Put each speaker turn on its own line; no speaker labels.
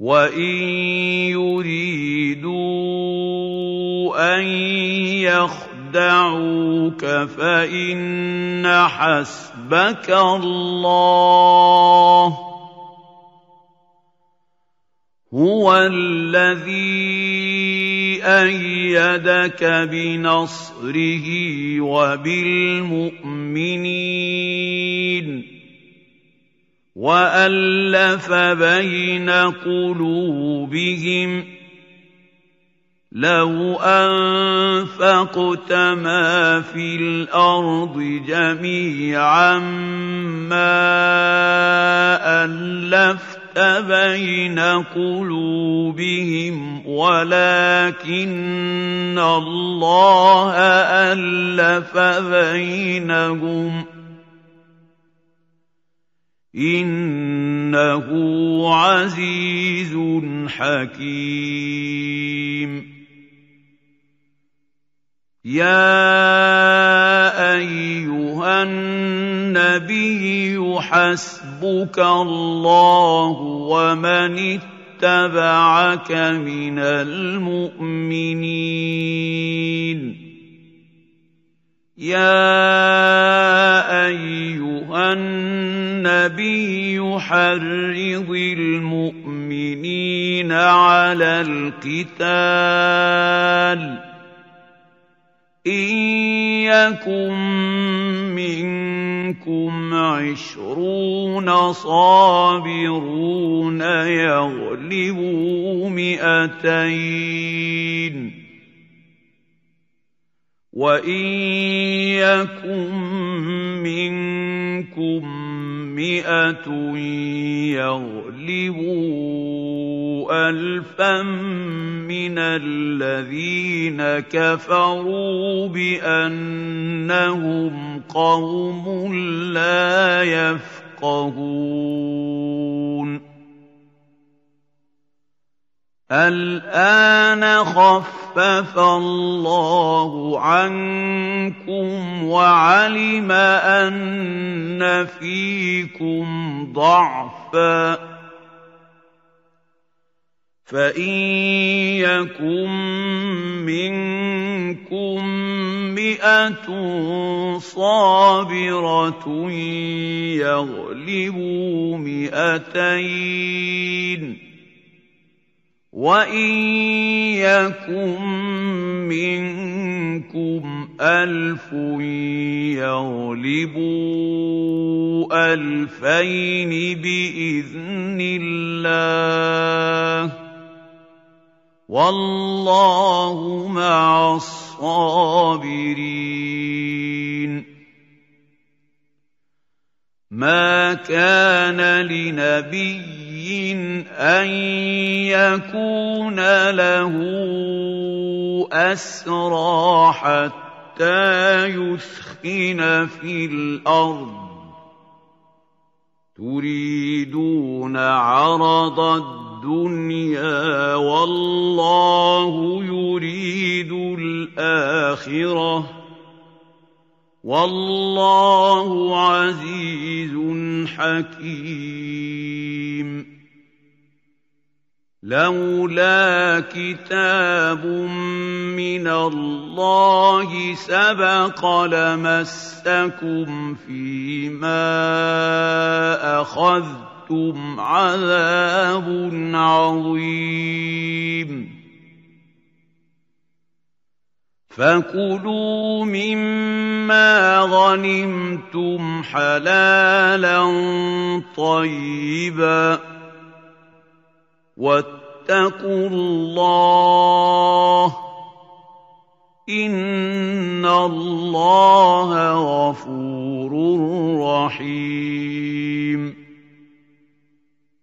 وَإِن يُرِيدُوا أَن يَخْدَعُوكَ فَإِنَّ حَسْبَكَ اللَّهُ ۚ هُوَ الَّذِي أَيَّدَكَ بِنَصْرِهِ وَبِالْمُؤْمِنِينَ وَأَلَّفَ بَيْنَ قُلُوبِهِمْ ۚ لَوْ أَنفَقْتَ مَا فِي الْأَرْضِ جَمِيعًا مَّا أَلَّفْتَ بَيْنَ قُلُوبِهِمْ وَلَٰكِنَّ اللَّهَ أَلَّفَ بَيْنَهُمْ ۚ إِنَّهُ عَزِيزٌ حَكِيمٌ يَا أَيُّهَا النَّبِيُّ حَسْبُكَ اللَّهُ وَمَنِ اتَّبَعَكَ مِنَ الْمُؤْمِنِينَ يَا أَيُّهَا النَّبِيُّ حَرِّضِ الْمُؤْمِنِينَ عَلَى الْقِتَالِ ۚ إِن يَكُن مِّنكُمْ 20 صَابِرُونَ يَغْلِبُوا 200 ۚ وَإِن يَكُن مِّنكُم 100 يَغْلِبُوا 1000 مِّنَ الَّذِينَ كَفَرُوا بِأَنَّهُمْ قَوْمٌ لَّا يَفْقَهُونَ الْآنَ خَفَّفَ اللَّهُ عَنكُمْ وَعَلِمَ أَنَّ فِيكُمْ ضَعْفًا ۚ فَإِن يَكُن مِّنكُم 100 صَابِرَةٌ يَغْلِبُوا 200 ۚ وَإِن يَكُن مِّنكُمْ 1000 يَغْلِبُوا 2000 بِإِذْنِ اللَّهِ ۗ وَاللَّهُ مَعَ الصَّابِرِينَ مَا كَانَ لِنَبِيٍّ أَن يَكُونَ لَهُ أَسْرَىٰ حَتَّىٰ يُثْخِنَ فِي الْأَرْضِ ۚ تُرِيدُونَ عَرَضَ الدُّنْيَا وَاللَّهُ يُرِيدُ الْآخِرَةَ ۗ وَاللَّهُ عَزِيزٌ حَكِيمٌ لَّوْلَا كِتَابٌ مِّنَ اللَّهِ سَبَقَ لَمَسَّكُمْ فِيمَا أَخَذْتُمْ عَذَابٌ عَظِيمٌ فَكُلُوا مِمَّا غَنِمْتُمْ حَلَالًا طَيِّبًا ۚ وَاتَّقُوا اللَّهَ ۚ إِنَّ اللَّهَ غَفُورٌ رَّحِيمٌ